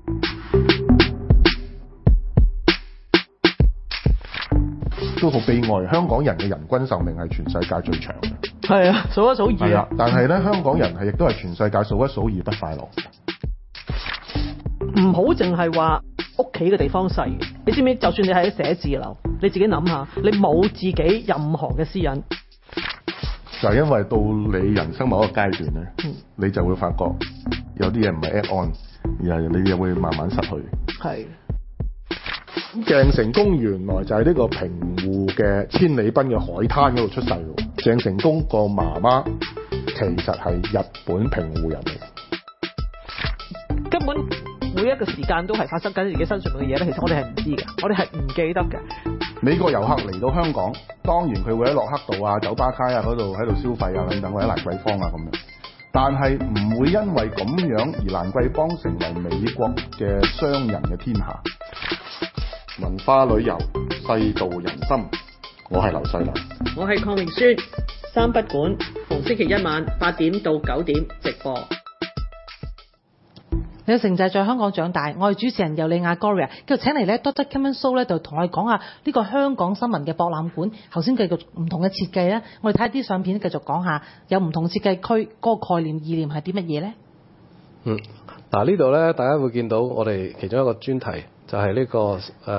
都好悲哀，香港人嘅人均壽命係全世界最長嘅。 係啊，數一數二。 係啊，但係咧，香港人係亦都係全世界數一數二不快樂。 唔好淨係話屋企嘅地方細，你知唔知？就算你喺寫字樓，你自己諗下，你冇自己任何嘅私隱， 就係因為到你人生某一個階段咧，你就會發覺有啲嘢唔係 add on，而係你又會慢慢失去。 係。 鄭成功原來就係呢個平湖嘅千里濱嘅海灘嗰度出世喎。鄭成功個媽媽其實係日本平湖人嚟， 根本每一個時間都係發生緊自己身上嘅嘢咧。其實我哋係唔知嘅，我哋係唔記得嘅。 美國遊客嚟到香港，當然佢會喺駱克道啊、酒吧街啊嗰度喺度消費啊等等，或者蘭桂坊啊咁樣。但係唔會因為咁樣而蘭桂坊成為美國嘅商人嘅天下。文化旅遊，世道人心。我係劉細良， 我係鄺明書。三不管逢星期一晚8點到9點直播。 李成就係在香港長大，我係主持人尤利亞 Gloria， 繼續請嚟咧 Dr. Kevin So 咧，就同我哋講下呢個香港新聞嘅博覽館。頭先繼續唔同嘅設計咧，我哋睇下啲相片，繼續講下有唔同設計區嗰個概念意念係啲乜嘢咧？ 嗱呢度咧，大家會見到我哋其中一個專題就係呢個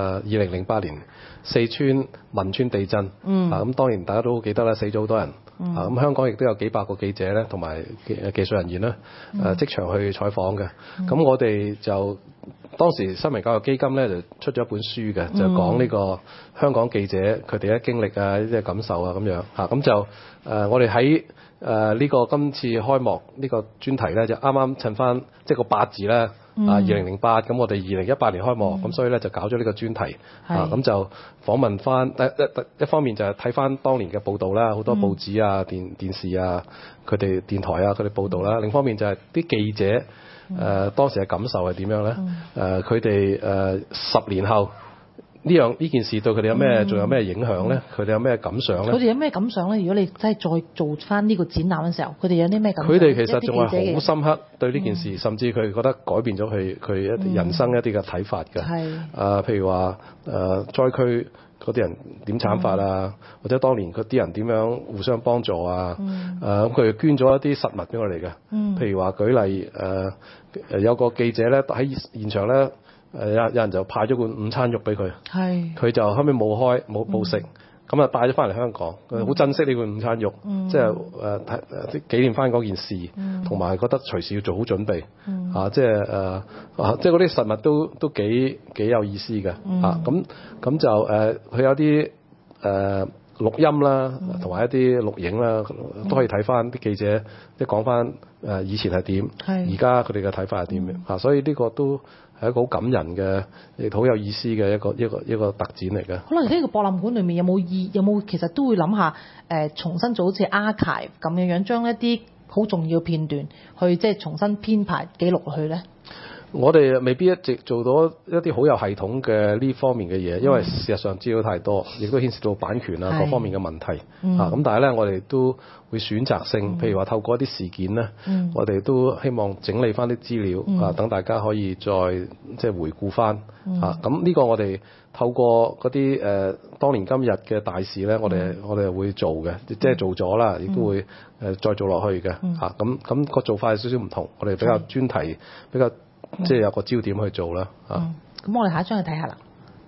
2008年四川汶川地震。咁當然大家都記得啦，死咗好多人。咁香港亦都有幾百個記者咧，同埋技術人員咧，即場去採訪嘅。咁我哋就當時新聞教育基金咧就出咗一本書嘅，就講呢個香港記者佢哋嘅經歷啊、呢啲感受啊咁樣嚇。咁就我哋喺呢個今次開幕呢個專題咧，就啱啱襯翻即係個8字咧。2008，咁我哋2018年開幕，咁所以咧就搞咗呢個專題，咁就訪問翻一方面就係睇翻當年嘅報導啦，好多報紙啊、電視啊、佢哋電台啊佢哋報導啦，另一方面就係啲記者當時嘅感受係點樣咧？佢哋10年後呢件事對佢哋有咩仲有咩影響咧？佢哋有咩感想咧？ 佢哋有咩感想咧？如果你真係再做翻呢個展覽嘅時候，佢哋有啲咩感想？ 佢哋其實仲係好深刻對呢件事，甚至佢覺得改變咗佢一啲人生一啲嘅睇法嘅。譬如話災區嗰啲人點慘法啊，或者當年嗰啲人點樣互相幫助啊。咁佢哋捐咗一啲實物俾我哋嘅。譬如話舉例有個記者咧喺現場咧。有人就派咗罐午餐肉俾佢，佢就後尾冇報食，咁啊帶咗翻嚟香港，佢好珍惜呢罐午餐肉，即係紀念翻嗰件事，同埋覺得隨時要做好準備，即係嗰啲實物都幾有意思嘅，咁就佢有啲錄音啦，同埋一啲錄影啦，都可以睇翻啲記者即係講翻以前係點，而家佢哋嘅睇法係點嘅，所以呢個都係一個好感人嘅，亦好有意思嘅一個特展嚟嘅。 可能呢個博覽館裏面有冇其實都會諗下重新做好似 archive 咁樣將一啲好重要嘅片段去即係重新編排記錄落去咧。 我哋未必一直做到一啲好有系統嘅呢方面嘅嘢，因為事實上資料太多，亦都牽涉到版權啊各方面嘅問題。咁但係咧，我哋都會選擇性，譬如話透過一啲事件咧，我哋都希望整理翻啲資料等大家可以再即係回顧翻。咁呢個我哋透過嗰啲當年今日嘅大事咧，我哋會做嘅，即係做咗啦，亦都會再做落去嘅。咁個做法有少少唔同，我哋比較專題比較。即係有個焦點去做啦， 咁我哋下一張去睇下啦。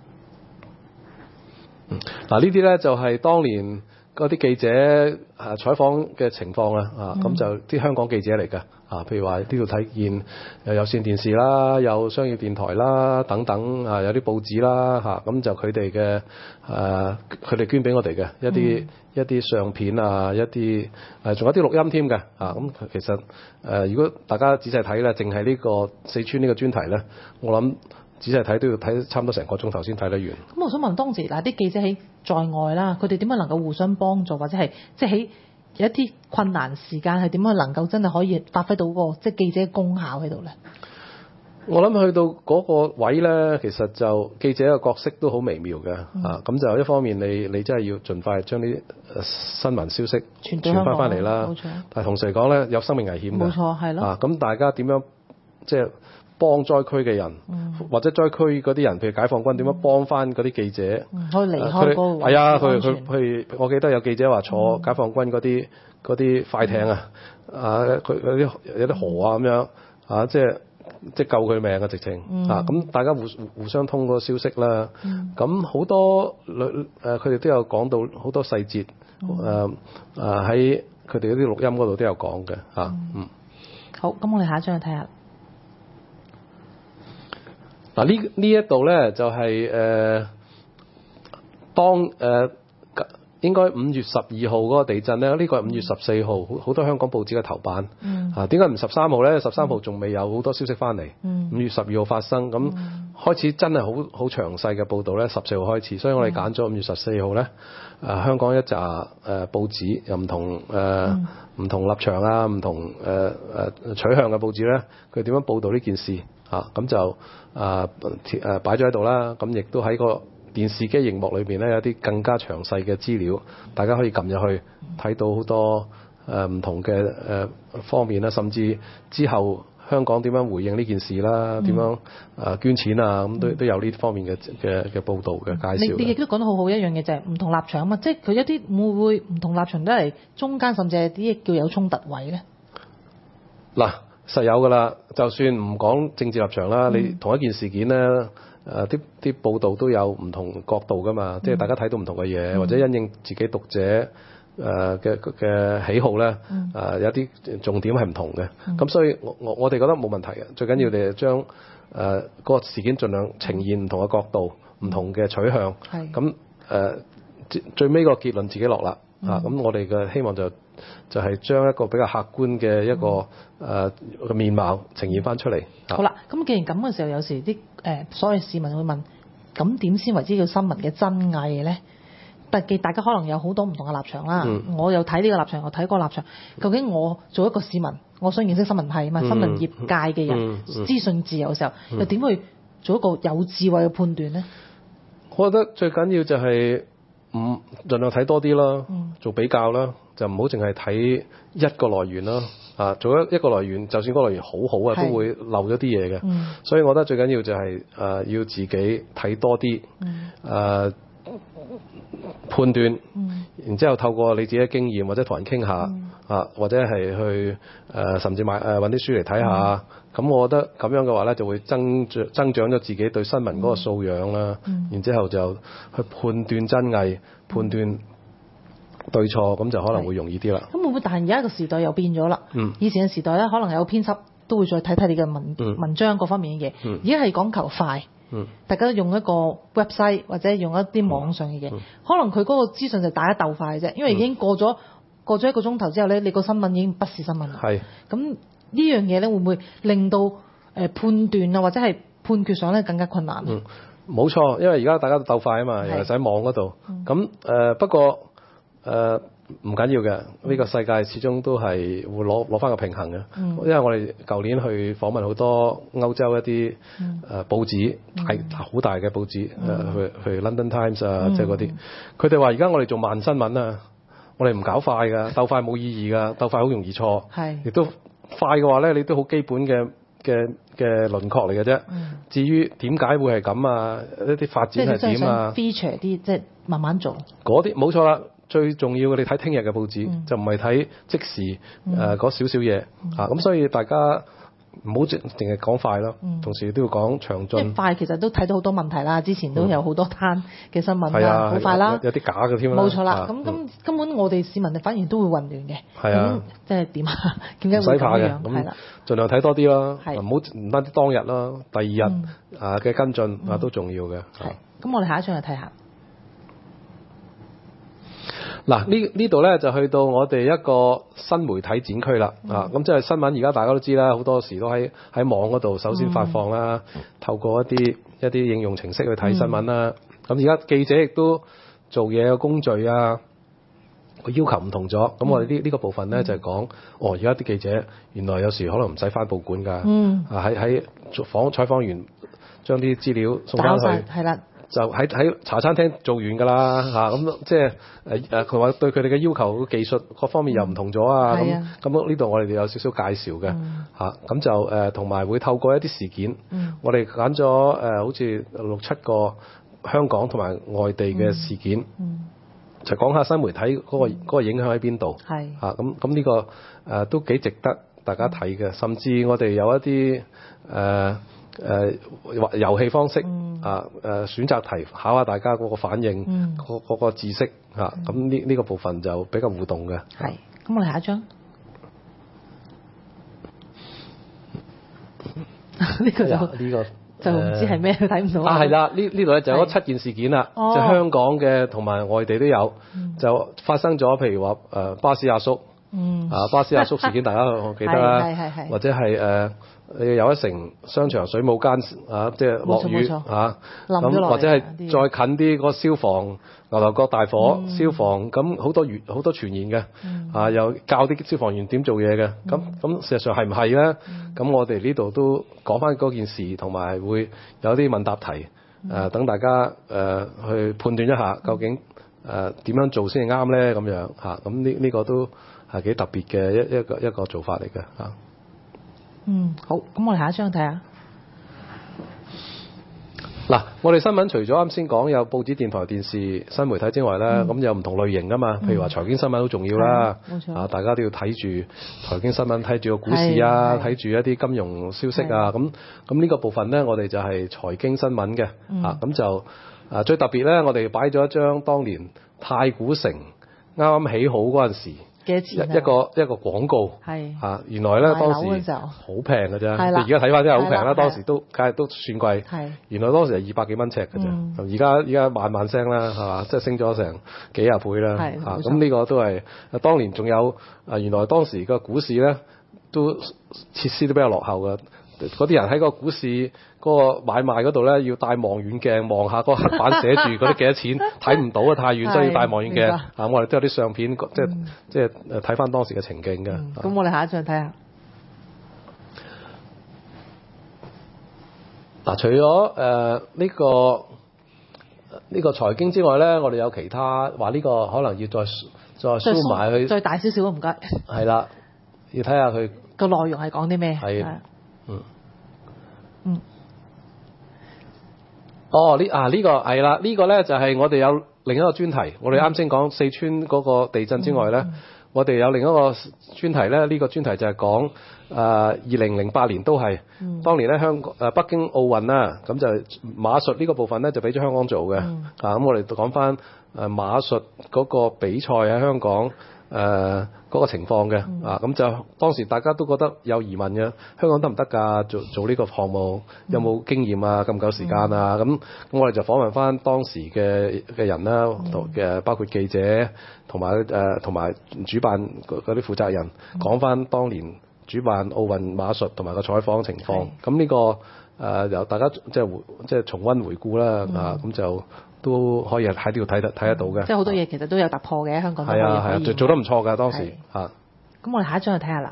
嗱呢啲咧就係當年嗰啲記者採訪嘅情況啦，咁就啲香港記者嚟嘅，譬如話呢度睇見有線電視啦，有商業電台啦等等，有啲報紙啦，咁就佢哋嘅佢哋捐俾我哋嘅一啲相片啊，一啲仲有啲錄音添嘅，咁其實如果大家仔細睇咧，淨係呢個四川呢個專題咧，我諗仔細睇都要睇差唔多成個鐘頭先睇得完。 咁我想問當時嗱啲記者在外啦，佢哋點樣能夠互相幫助，或者係即係喺有一啲困難時間係點樣能夠真係可以發揮到個即係記者嘅功效喺度咧？ 我諗去到嗰個位咧，其實就記者嘅角色都好微妙嘅，咁就一方面你真係要盡快將啲新聞消息傳翻嚟啦，但係同時嚟講咧有生命危險嘅， 冇錯係咯， 咁大家點樣即係幫災區嘅人，或者災區嗰啲人，譬如解放軍點樣幫翻嗰啲記者， 可以離開嗰個位係啊， 佢我記得有記者話坐解放軍嗰啲快艇啊，佢有啲河啊咁樣啊，即係救佢命嘅直情啊！咁大家互相通過消息啦，咁好多佢哋都有講到好多細節，喺佢哋嗰啲錄音嗰度都有講嘅嚇。 好，咁我哋下一張去睇下。 嗱呢一度咧就係當應該5月12號嗰個地震咧，呢個係5月14號，好多香港報紙嘅頭版。點解唔13號咧？13號仲未有好多消息翻嚟。5月12號發生，咁開始真係好詳細嘅報導咧。14號開始，所以我哋揀咗5月14號咧。香港一紮報紙有唔同立場啊，唔同取向嘅報紙咧，佢點樣報導呢件事咁就擺咗喺度啦。咁亦都喺個電視機熒幕裏邊咧，有啲更加詳細嘅資料，大家可以撳入去睇到好多唔同嘅方面啦，甚至之後香港點樣回應呢件事啦，點樣捐錢啊，咁都有呢方面嘅報導嘅介紹。 你亦都講得好好一樣嘢，就係唔同立場啊嘛，即係佢一啲會唔會唔同立場都係中間，甚至係啲叫有衝突位咧？ 嗱，實有㗎啦，就算唔講政治立場啦，你同一件事件咧。啲報道都有唔同角度㗎嘛，即係大家睇到唔同嘅嘢，或者因應自己讀者嘅喜好咧，有啲重點係唔同嘅。咁所以我哋覺得冇問題嘅，最緊要你係將嗰個事件盡量呈現唔同嘅角度、唔同嘅取向。咁最尾個結論自己落啦。咁我哋嘅希望就係將一個比較客觀嘅一個面貌呈現翻出嚟。 好啦，咁既然咁嘅時候，有時啲所謂市民會問，咁點先為之叫新聞嘅真偽咧？大家可能有好多唔同嘅立場啦。我又睇呢個立場，我睇嗰個立場。究竟我做一個市民，我想認識新聞係嘛？新聞業界嘅人，資訊自由嘅時候，又點去做一個有智慧嘅判斷咧？ 我覺得最緊要就係盡量睇多啲啦，做比較啦，就唔好淨係睇一個來源啦。做一個來源，就算嗰個來源好好啊，都會漏咗啲嘢嘅。所以我覺得最緊要就係要自己睇多啲，判斷，然之後透過你自己嘅經驗或者同人傾下，或者係去甚至揾啲書嚟睇下。咁我覺得咁樣嘅話咧，就會增長咗自己對新聞嗰個素養啦。然之後就去判斷真偽，判斷對錯，咁就可能會容易啲啦。 咁會唔會？但係而家個時代又變咗啦。以前嘅時代咧，可能有編輯都會再睇睇你嘅文章各方面嘅嘢。而家係講求快，大家都用一個 website 或者用一啲網上嘅嘢，可能佢嗰個資訊就大家鬥快啫。因為已經過咗1個鐘頭之後咧，你個新聞已經不是新聞啦。咁呢樣嘢咧，會唔會令到判斷啊或者係判決上咧更加困難？ 冇錯，因為而家大家都鬥快啊嘛，尤其是喺網嗰度。咁不過唔緊要嘅，呢個世界始終都係會攞翻個平衡嘅。因為我哋舊年去訪問好多歐洲一啲報紙，好大嘅報紙，去 London Times 啊，即係嗰啲，佢哋話而家我哋做慢新聞啊，我哋唔搞快㗎，鬥快冇意義㗎，鬥快好容易錯，亦都快嘅話咧，你都好基本嘅輪廓嚟嘅啫。至於點解會係咁啊？一啲發展係點啊 ？feature 啲即係慢慢做。 嗰啲冇錯啦。最重要嘅，你睇聽日嘅報紙，就唔係睇即時嗰少少嘢咁，所以大家唔好淨係講快咯，同時都要講詳盡。 即係快其實都睇到好多問題啦，之前都有好多單嘅新聞啦，好快啦， 有啲假嘅添啦。 冇錯啦，咁根本我哋市民反而都會混亂嘅。咁即係點啊？點解會咁樣？係啦， 盡量睇多啲啦，唔單止當日啦，第二日嘅跟進都重要嘅。 咁我哋下一張嚟睇下。 嗱，呢度咧就去到我哋一個新媒體展區啦。咁即係新聞而家大家都知啦，好多時都喺網嗰度首先發放啦，透過一啲應用程式去睇新聞啦。咁而家記者亦都做嘢嘅工序啊，個要求唔同咗。咁我哋呢個部分咧就係講，而家啲記者原來有時可能唔使返報館㗎。喺採訪完將啲資料送翻去， 就喺茶餐廳做完㗎啦嚇，咁即係佢話對佢哋嘅要求技術各方面又唔同咗啊，咁呢度我哋有少少介紹嘅嚇，咁就同埋會透過一啲事件，我哋揀咗好似6-7個香港同埋外地嘅事件，就講下新媒體嗰個影響喺邊度，嚇咁呢個都幾值得大家睇嘅，甚至我哋有一啲遊戲方式選擇題考下大家嗰個反應，嗰個知識嚇，咁呢個部分就比較互動嘅。 係，咁我哋下一張。呢個就唔知係咩，睇唔到。 係啦，呢度咧就有7件事件啦，就香港嘅同埋外地都有，就發生咗，譬如話巴士阿叔，巴士阿叔事件大家記得啦，或者係有一城商場水舞間即係落雨咁，或者係再近啲個消防牛頭角大火，消防咁好多傳言嘅，又教啲消防員點做嘢嘅，咁事實上係唔係咧？咁我哋呢度都講翻嗰件事，同埋會有啲問答題，等大家去判斷一下究竟點樣做先係啱咧咁樣嚇，咁呢個都係幾特別嘅一個做法嚟嘅嚇。 好，咁我哋下一張睇下。 嗱，我哋新聞除咗啱先講有報紙、電台、電視、新媒體之外咧，咁有唔同類型噶嘛，譬如話財經新聞好重要啦，大家都要睇住財經新聞，睇住個股市啊，睇住一啲金融消息啊，咁呢個部分咧，我哋就係財經新聞嘅，咁就最特別咧，我哋擺咗一張當年太古城啱啱起好嗰陣時。一個廣告原來咧當時好平嘅啫，而家睇翻真係好平啦，當時都梗係都算貴。原來當時係200幾蚊尺嘅啫，而家萬萬聲啦，係嘛？即係升咗成幾廿倍啦。咁呢個都係當年仲有原來當時個股市咧都設施都比較落後嘅。嗰啲人喺個股市嗰個買賣嗰度咧，要帶望遠鏡望下嗰個黑板寫住嗰啲幾多錢，睇唔到啊，太遠，所以要帶望遠鏡。我哋都有啲相片，即係睇翻當時嘅情景嘅。 咁我哋下一張睇下。 嗱，除咗呢個財經之外咧，我哋有其他話呢個可能要再 zoom 埋去， 再大少少唔該。 係啦，要睇下佢個內容係講啲咩？係。 呢個係啦，呢個咧就係我哋有另一個專題。我哋啱先講四川嗰個地震之外咧，我哋有另一個專題咧。呢個專題就係講2008年都係當年咧北京奧運啦，咁就馬術呢個部分咧就俾咗香港做嘅。咁我哋講翻馬術嗰個比賽喺香港嗰個情況嘅，咁就當時大家都覺得有疑問嘅，香港得唔得㗎？做呢個項目有冇經驗啊？夠唔夠時間啊？咁我哋就訪問翻當時嘅人啦，包括記者同埋主辦嗰啲負責人，講翻當年主辦奧運馬術同埋個採訪情況。咁呢個由大家即係重溫回顧啦，咁就都可以喺呢度睇得到嘅。 即係好多嘢其實都有突破嘅，香港都係啊，做得唔錯㗎當時嚇。 咁我哋下一張去睇下啦。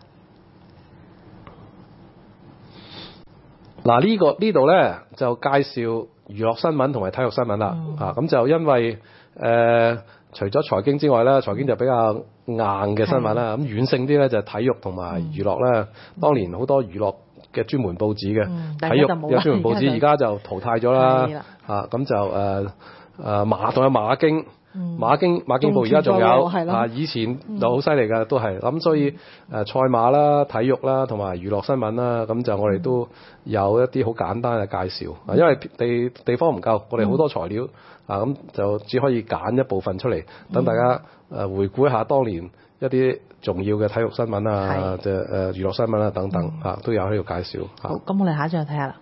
嗱，呢度咧就介紹娛樂新聞同埋體育新聞啦。咁就因為除咗財經之外咧，財經就比較硬嘅新聞啦。咁軟性啲咧就係體育同埋娛樂啦。當年好多娛樂嘅專門報紙嘅，體育有專門報紙，而家就淘汰咗啦。咁就仲有馬經報而家仲有，以前就好犀利㗎，都係咁，所以賽馬啦、體育啦同埋娛樂新聞啦，咁就我哋都有一啲好簡單嘅介紹。因為地方唔夠，我哋好多材料咁就只可以揀一部分出嚟，等大家回顧一下當年一啲重要嘅體育新聞啊，即係娛樂新聞啊等等都有喺度介紹。 好，咁我哋下一張去睇下啦。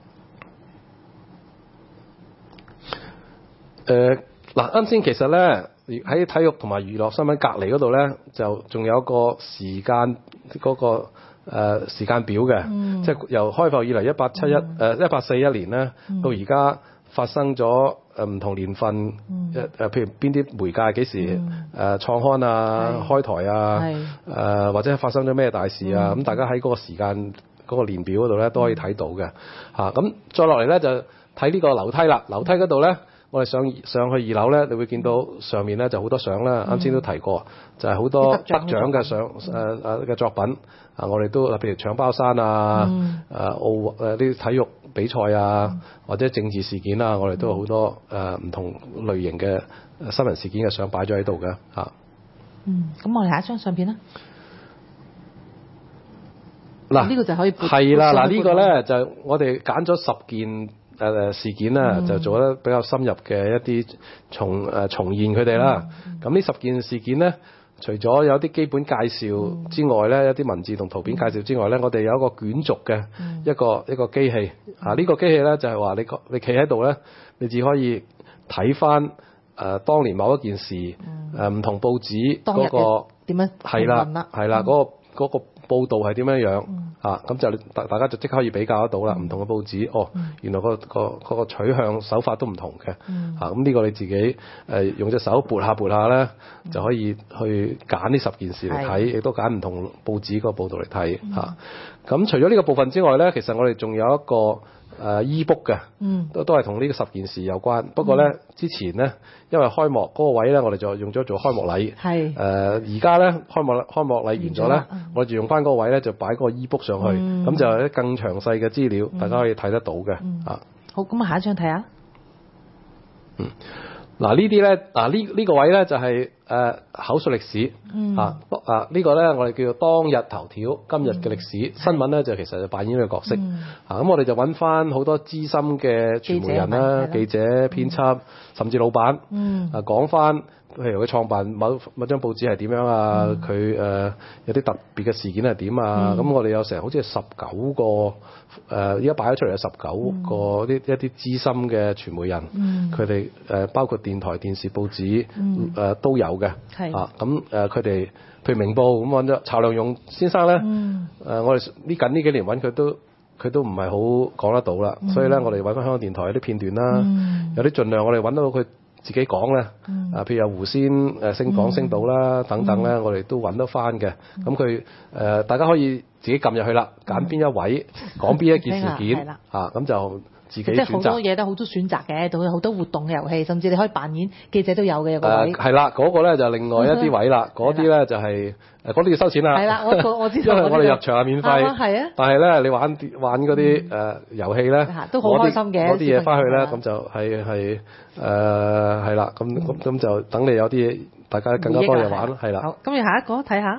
啱先其實咧喺體育同埋娛樂新聞隔離嗰度咧，就仲有個時間嗰個時間表嘅，即係由開埠以嚟1841年咧，到而家發生咗唔同年份，譬如邊啲媒介幾時創刊啊、開台啊，或者發生咗咩大事啊，咁大家喺嗰個時間嗰個年表嗰度咧都可以睇到嘅。咁再落嚟咧就睇呢個樓梯啦，樓梯嗰度咧。 我哋上去2樓咧，你會見到上面咧就好多相啦。啱先都提過，就係好多得獎嘅相嘅作品。我哋都譬如搶包山啊，啲體育比賽啊，或者政治事件啊，我哋都有好多唔同類型嘅新聞事件嘅相擺咗喺度嘅嚇。 咁我哋下一張相片啦。 嗱， 呢個就可以係啦，嗱呢個咧就我哋揀咗10件事件啦，就做得比較深入嘅一啲重現佢哋啦。咁呢10件事件咧，除咗有啲基本介紹之外咧，一啲文字同圖片介紹之外咧，我哋有一個捲軸嘅一個機器。呢個機器咧就係話你企喺度咧，你只可以睇翻當年某一件事，唔同報紙嗰個點樣係啦，嗰個報導係點樣樣咁就大家就即刻可以比較得到啦。唔同嘅報紙，原來個取向手法都唔同嘅咁呢個你自己用隻手撥下咧，就可以去揀呢10件事嚟睇，亦都揀唔同報紙個報導嚟睇咁除咗呢個部分之外咧，其實我哋仲有一個e-book 嘅，都係同呢個10件事有關。不過咧，之前咧，因為開幕嗰個位咧，我哋就用咗做開幕禮。而家咧開幕禮完咗咧，我哋就用翻嗰個位咧，就擺嗰個 e-book 上去，咁就有啲更詳細嘅資料，大家可以睇得到嘅。 好，咁下一張睇下。 嗱呢啲咧，呢個位咧就係口述歷史呢個咧我哋叫做當日頭條，今日嘅歷史新聞咧就其實就扮演呢個角色咁我哋就揾翻好多資深嘅傳媒人啦、記者、編輯，甚至老闆講翻，譬如佢創辦某張報紙係點樣啊，佢有啲特別嘅事件係點啊，咁我哋有成好似係19個而家擺咗出嚟有19個一啲資深嘅傳媒人，佢哋包括電台、電視、報紙都有嘅，咁佢哋譬如明報咁揾咗曹良勇先生咧，我哋近呢幾年揾佢都唔係好講得到啦，所以咧我哋揾翻香港電台有啲片段啦，有啲盡量我哋揾到佢自己講咧，譬如有胡仙星島啦等等咧，我哋都揾得翻嘅。咁佢大家可以自己撳入去啦，揀邊一位講邊一件事件咁就自己選擇。 即係好多嘢都好多選擇嘅，都有好多活動嘅遊戲，甚至你可以扮演記者都有嘅個位。 係啦，嗰個咧就另外一啲位啦，嗰啲咧就係嗰啲要收錢啦。 係啦，我知道。 因為我哋入場係免費。 係啊。 但係咧，你玩嗰啲遊戲咧， 都好開心嘅。 嗰啲嘢翻去咧，咁就係啦，咁就等你有啲嘢，大家更加多嘢玩，係啦。 好，咁要下一個睇下。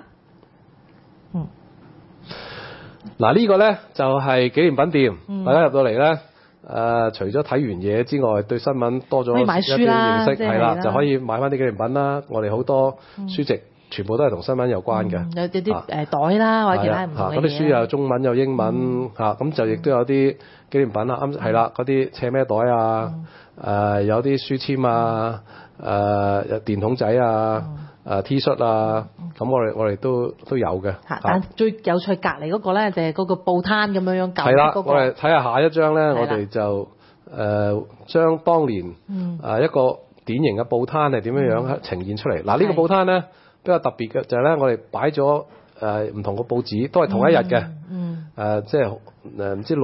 嗱呢個咧就係紀念品店，大家入到嚟咧。除咗睇完嘢之外，對新聞多咗一啲認識，係啦，就可以買翻啲紀念品啦。我哋好多書籍全部都係同新聞有關嘅， 有啲袋啦，或者其他唔同嘅嘢。 嗰啲書有中文有英文咁就亦都有啲紀念品啦。係啦，嗰啲斜孭袋啊，有啲書籤啊，有電筒仔啊。T 恤啊，咁我哋都有嘅。 但最有趣隔離嗰個咧，就係嗰個報攤咁樣舊。 係啦，我哋睇下下一張咧，我哋就將當年一個典型嘅報攤係點樣呈現出嚟。嗱呢個報攤咧比較特別嘅就係咧，我哋擺咗唔同嘅報紙，都係同一日嘅。即係唔知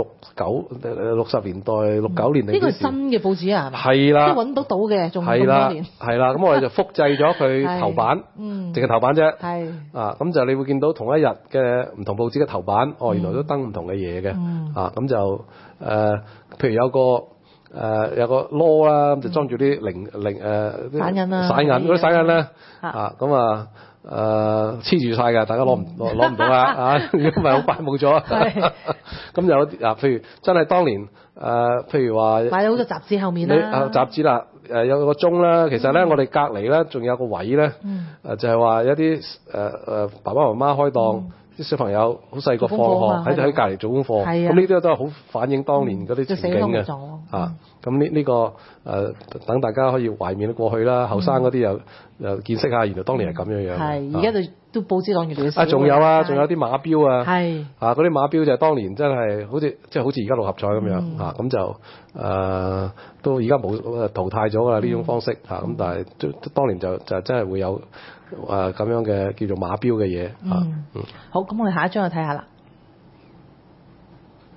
60年代69年定呢個係新嘅報紙啊，係咪？ 係啦， 都揾到嘅，仲咁多年。 係啦，咁我哋就複製咗佢頭版，淨係頭版啫。 係咁就你會見到同一日嘅唔同報紙嘅頭版，原來都登唔同嘅嘢嘅。咁就譬如有個籮啦，咁就裝住啲散銀啊， 嗰啲散銀咧，咁黐住晒㗎，大家攞唔到啦如果唔係好快冇咗。咁有譬如真係當年譬如話買咗好多雜誌後面啦， 雜誌啦，有個鐘啦，其實咧我哋隔離咧仲有個位咧，就係話有啲爸爸媽媽開檔。啲小朋友好細個放學喺隔離做功課，咁呢啲都係好反映當年嗰啲情景嘅。咁呢個等大家可以懷緬過去啦，後生嗰啲又見識下原來當年係咁樣樣。 係而家就都報紙檔越嚟越少。 仲有仲有啲馬標啊，嗰啲馬標就係當年真係好似而家六合彩咁樣咁就都而家冇淘汰咗㗎啦呢種方式咁但係當年就真係會有咁樣嘅叫做馬標嘅嘢。 好，咁我哋下一張就睇下啦。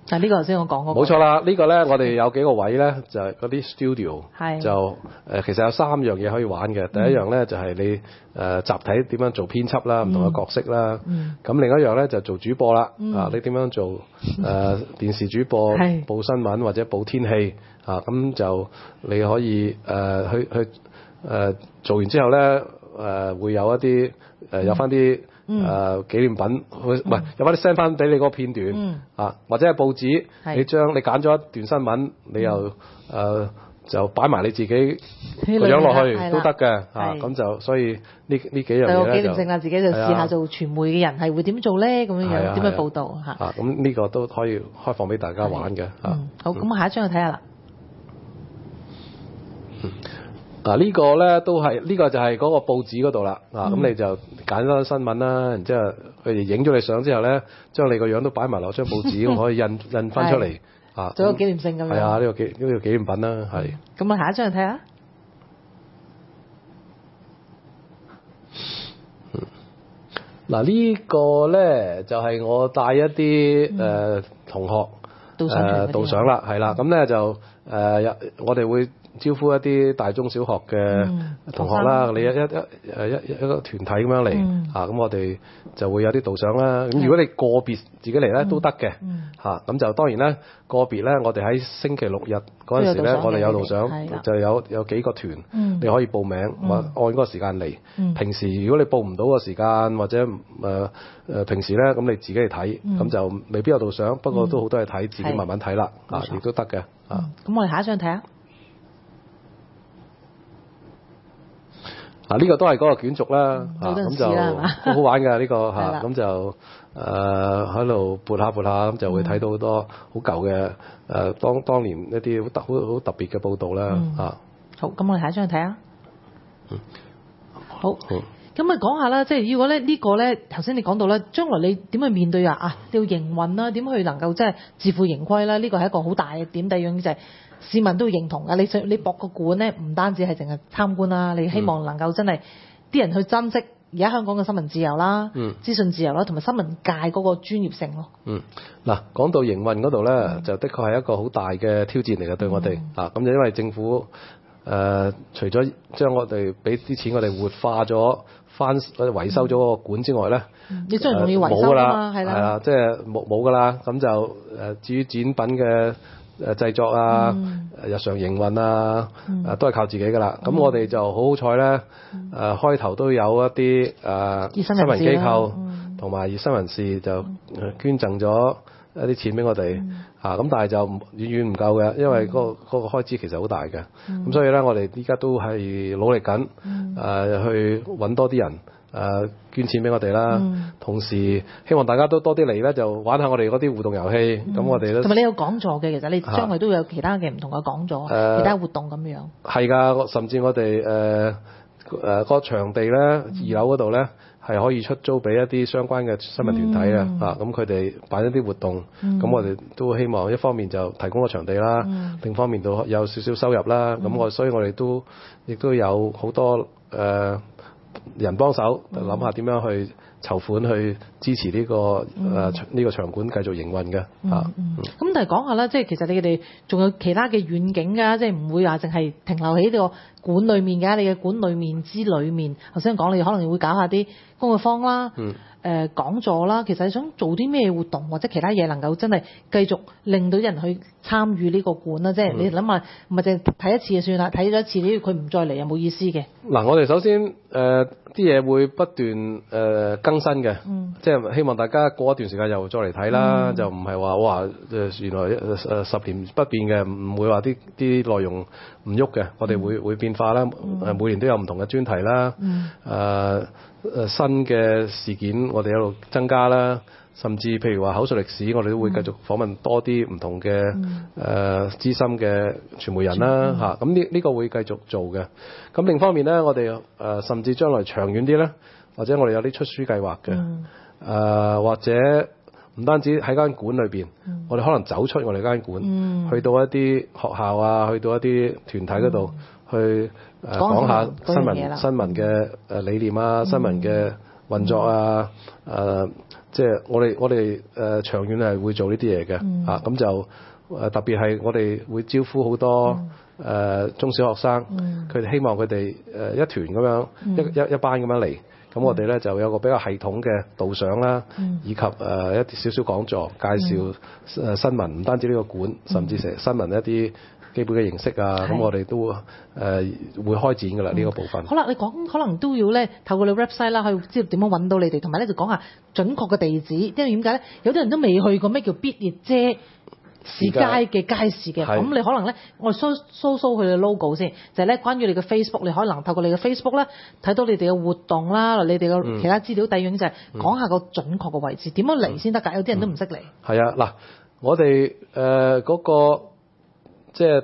但呢個頭先我講嗰個冇錯啦，呢個咧我哋有幾個位咧，就係嗰啲 studio， 係就其實有3樣嘢可以玩嘅。第一樣咧就係你集體點樣做編輯啦，唔同嘅角色啦。咁另一樣咧就做主播啦。你點樣做電視主播報新聞或者報天氣啊？咁就你可以去做完之後咧會有一啲有翻啲。紀念品，唔係有翻啲 send 翻俾你嗰個片段或者係報紙，你揀咗一段新聞，你又就擺埋你自己個樣落去都得嘅咁就所以呢幾樣嘢咧就紀念性啦，自己就試下做傳媒嘅人係會點做咧，咁樣樣點樣報導咁呢個都可以開放俾大家玩嘅好，咁下一張去睇下啦。 呢個咧都係呢個就係嗰個報紙嗰度啦，咁你就揀咗新聞啦，然之後佢哋影咗你相之後咧，將你個樣都擺埋落張報紙，咁可以印翻出嚟做個紀念性咁樣。 係呢個紀念品啦，係。 咁啊，下一張去睇下。 呢個咧就係我帶一啲同學導賞啦，係啦，咁咧就我哋會招呼一啲大中小學嘅同學啦，你一個團體咁樣嚟咁我哋就會有啲導賞啦。咁如果你個別自己嚟咧都得嘅咁就當然咧個別咧，我哋喺星期六日嗰陣時咧，我哋有導賞，就有幾個團你可以報名或按嗰個時間嚟。平時如果你報唔到個時間或者平時咧，咁你自己去睇，咁就未必有導賞，不過都好多嘢睇，自己慢慢睇啦亦都得嘅咁我哋下一張睇下。 呢個都係嗰個卷軸啦，咁就好好玩嘅呢個咁就喺度撥下咁就會睇到好多好舊嘅當年一啲好特別嘅報導啦好，咁我哋下一張去睇下。好，咁啊講下啦，即係如果咧呢個咧頭先你講到咧，將來你點去面對你要營運啦，點去能夠即係自負盈虧啦？呢個係一個好大嘅點。第二樣就係市民都認同㗎，你博個館咧，唔單止係淨係參觀啦，你希望能夠真係啲人去珍惜而家香港嘅新聞自由啦、資訊自由啦，同埋新聞界嗰個專業性咯。 講到營運嗰度咧，就的確係一個好大嘅挑戰嚟嘅對我哋咁就因為政府除咗將我哋俾啲錢我哋活化咗維修咗個館之外咧， 你將來仲要維修㗎嘛，係啦， 即係冇㗎啦。咁就至於展品嘅製作日常營運都係靠自己㗎啦。咁我哋就好彩咧，開頭都有一啲新聞機構同埋熱心人士就捐贈咗一啲錢俾我哋咁但係就遠遠唔夠嘅，因為嗰個開支其實好大嘅。咁所以咧，我哋依家都係努力緊去揾多啲人捐錢俾我哋啦。同時希望大家都多啲嚟咧，就玩下我哋嗰啲互動遊戲。咁我哋咧同埋你有講座嘅，其實你將來都有其他嘅唔同嘅講座、其他活動咁樣。係㗎，甚至我哋個場地咧，2樓嗰度咧係可以出租俾一啲相關嘅新聞團體咁佢哋辦一啲活動，咁我哋都希望一方面就提供個場地啦，另一方面都有少少收入啦。咁所以我哋亦都有好多人幫手，諗下點樣去籌款去支持呢個場館繼續營運嘅咁但係講下啦，即係其實你哋仲有其他嘅遠景㗎，即係唔會話淨係停留喺呢個館裡面㗎。你嘅館裡面之裡面，頭先講你可能會搞下啲工作坊啦、講座啦。其實你想做啲咩活動或者其他嘢能夠真係繼續令到人去參與呢個館啦？即係你諗下，唔係淨係睇一次就算啦，睇咗一次佢唔再嚟又冇意思嘅。 我哋首先啲嘢會不斷更新嘅，即係希望大家過一段時間又再嚟睇啦，就唔係話哇原來10年不變嘅，唔會話啲內容唔喐嘅。我哋會變化啦，每年都有唔同嘅專題啦，新嘅事件我哋喺度增加啦，甚至譬如話口述歷史，我哋都會繼續訪問多啲唔同嘅資深嘅傳媒人啦咁呢個會繼續做嘅。咁另一方面咧，我哋甚至將來長遠啲咧，或者我哋有啲出書計劃嘅，或者唔單止喺間館裏邊，我哋可能走出我哋間館，去到一啲學校去到一啲團體嗰度去講下新聞嘅理念新聞嘅運作啊，即係我哋長遠係會做呢啲嘢嘅，咁就特別係我哋會招呼好多中小學生，佢哋希望佢哋一團咁樣一班咁樣嚟。咁我哋咧就有個比較系統嘅導賞啦，以及一啲少少講座，介紹新聞，唔單止呢個館，甚至成新聞一啲基本嘅認識啊。咁我哋都會開展㗎啦呢個部分。 好啦，你講可能都要咧透過你 website 啦，去知道點樣揾到你哋，同埋咧就講下準確嘅地址，因為點解咧？有啲人都未去過咩叫必列街市街嘅街市嘅，咁你可能咧，我哋搜佢嘅 logo 先，就係咧關於你嘅 Facebook， 你可能透過你嘅 Facebook 咧睇到你哋嘅活動啦，你哋嘅其他資料。第二樣就係講下個準確嘅位置，點樣嚟先得㗎？有啲人都唔識嚟。 係啊，嗱，我哋嗰個即係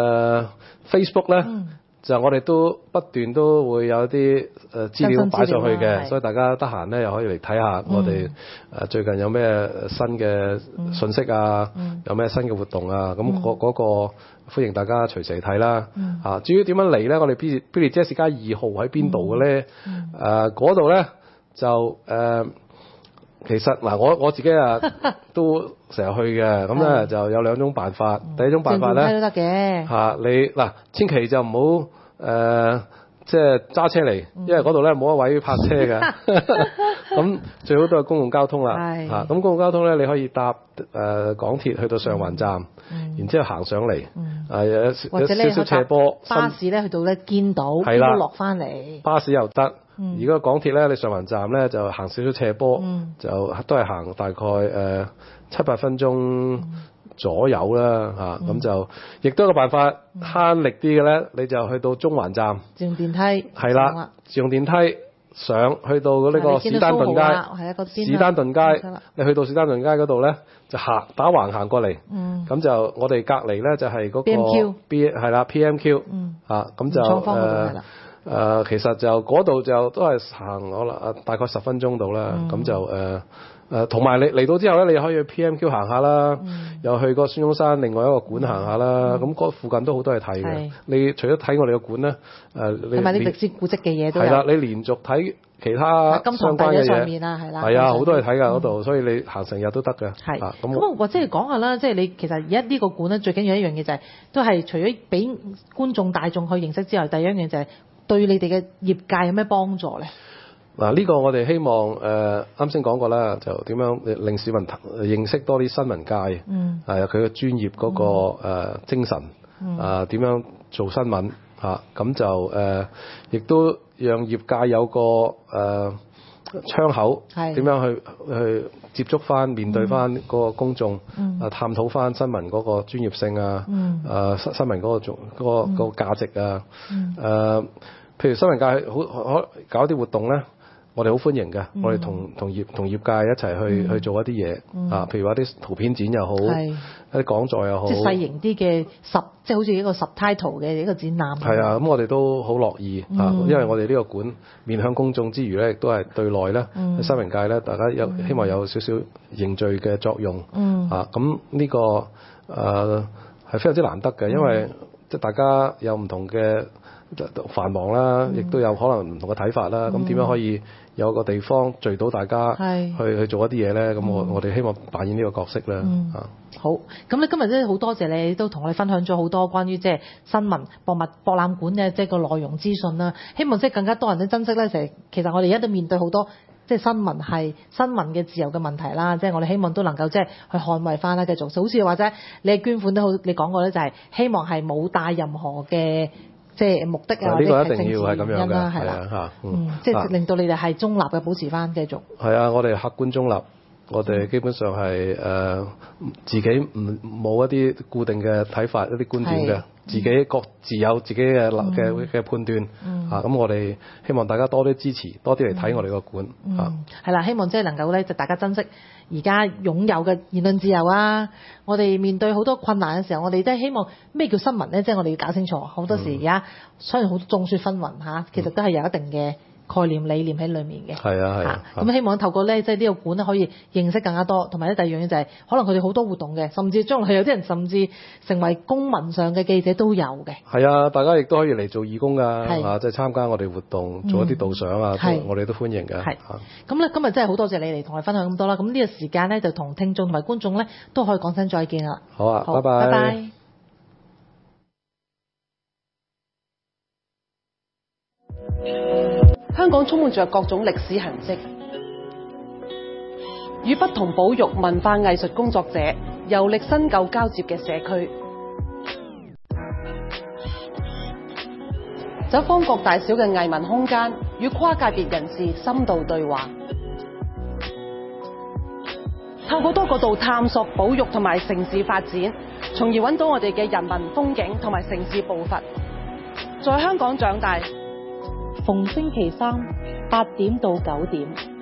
Facebook 咧。就我哋都不斷都會有啲資料擺上去嘅，所以大家得閒咧又可以嚟睇下我哋最近有咩新嘅信息啊，有咩新嘅活動啊，咁嗰個歡迎大家隨時嚟睇啦。至於點樣嚟咧，我哋必列街市街2號喺邊度嘅咧？嗰度咧就其實嗱，我自己都成日去嘅，咁咧就有2種辦法。第一種辦法咧， 都得嘅你嗱，千祈就唔好即係揸車嚟，因為嗰度咧冇一位泊車嘅。咁最好都係公共交通啦。咁公共交通咧，你可以搭港鐵去到上環站，然之後行上嚟，有少少斜坡。 巴士咧去到咧堅道，都落翻嚟。 巴士又得。如果港鐵咧，你上環站咧就行少少斜坡，就都係行大概7-8分鐘左右啦，咁就亦都有個辦法慳力啲嘅咧，你就去到中環站， 自動電梯係啦，自動電梯上去到呢個史丹頓街，史丹頓街，你去到史丹頓街嗰度咧就打橫行過嚟，咁就我哋隔離咧就係嗰個 PMQ，咁就其實就嗰度就都係行可能大概10分鐘到啦，咁就同埋你嚟到之後咧，你可以去 PMQ 行下啦，又去個孫中山另外一個館行下啦，咁嗰附近都好多嘢睇嘅。你除咗睇我哋嘅館咧， 同埋啲歷史古蹟嘅嘢都有。 係啦，你連續睇其他相關嘅嘢，係啊，好多嘢睇㗎嗰度，所以你行成日都得嘅。 係咁或者係講下啦，即係你其實而家呢個館咧最緊要一樣嘢就係都係除咗俾觀眾大眾去認識之外，第一樣嘢就係對你哋嘅業界有咩幫助咧？ 嗱，呢個我哋希望啱先講過啦，就點樣令市民認識多啲新聞界，佢嘅專業嗰個精神，點樣做新聞咁就亦都讓業界有個窗口，點樣去接觸翻、面對翻嗰個公眾，探討翻新聞嗰個專業性啊，新聞嗰個價值啊，譬如新聞界好搞啲活動咧。我哋好歡迎嘅，我哋同業界一齊去做一啲嘢，譬如話啲圖片展又好，一啲講座又好， 即係細型啲嘅即係好似一個 subtitle 嘅一個展覽。 係啊，咁我哋都好樂意因為我哋呢個館面向公眾之餘咧，亦都係對內咧，新聞界咧，大家希望有少少凝聚嘅作用。咁呢個係非常之難得嘅，因為即係大家有唔同嘅繁忙啦，亦都有可能唔同嘅睇法啦。咁點樣可以有個地方聚到大家去做一啲嘢咧？咁我哋希望扮演呢個角色啦。 好，咁你今日真係好多謝你，都同我哋分享咗好多關於即係新聞博覽館嘅即係個內容資訊啦。希望即係更加多人都珍惜咧。其實我哋而家都面對好多即係新聞嘅自由嘅問題啦。即係我哋希望都能夠即係去捍衛翻啦，繼續好似或者你捐款都好，你講過咧就係希望係冇帶任何嘅即係目的啊，或者係政治原因啦，係啦，即係令到你哋係中立嘅，保持翻繼續。係啊，我哋客觀中立，我哋基本上係自己冇一啲固定嘅睇法，一啲觀點嘅，自己各自有自己嘅判斷。咁我哋希望大家多啲支持，多啲嚟睇我哋個館。 係啦，希望即係能夠咧，就大家珍惜而家擁有嘅言論自由啊！我哋面對好多困難嘅時候，我哋都係希望咩叫新聞咧？即係我哋要搞清楚。好多時而家雖然好眾說紛紜其實都係有一定嘅概念理念喺裏面嘅。 係啊係啊。 咁希望透過咧即係呢個館咧可以認識更加多，同埋咧第二樣嘢就係可能佢哋好多活動嘅，甚至將來有啲人甚至成為公民上嘅記者都有嘅。 係啊，大家亦都可以嚟做義工㗎， 係即係參加我哋活動，做一啲導賞啊，我哋都歡迎嘅。 係。咁咧今日真係好多謝你嚟同我哋分享咁多啦。咁呢個時間咧就同聽眾同埋觀眾咧都可以講聲再見啦。 好啊， 好， 拜拜。 拜拜。 香港充滿着各種歷史痕跡，與不同保育文化藝術工作者遊歷新舊交接嘅社區，走訪各大小嘅藝文空間，與跨界別人士深度對話，透過多角度探索保育同埋城市發展，從而揾到我哋嘅人文風景同埋城市步伐。在香港長大， 逢星期三8點到9點。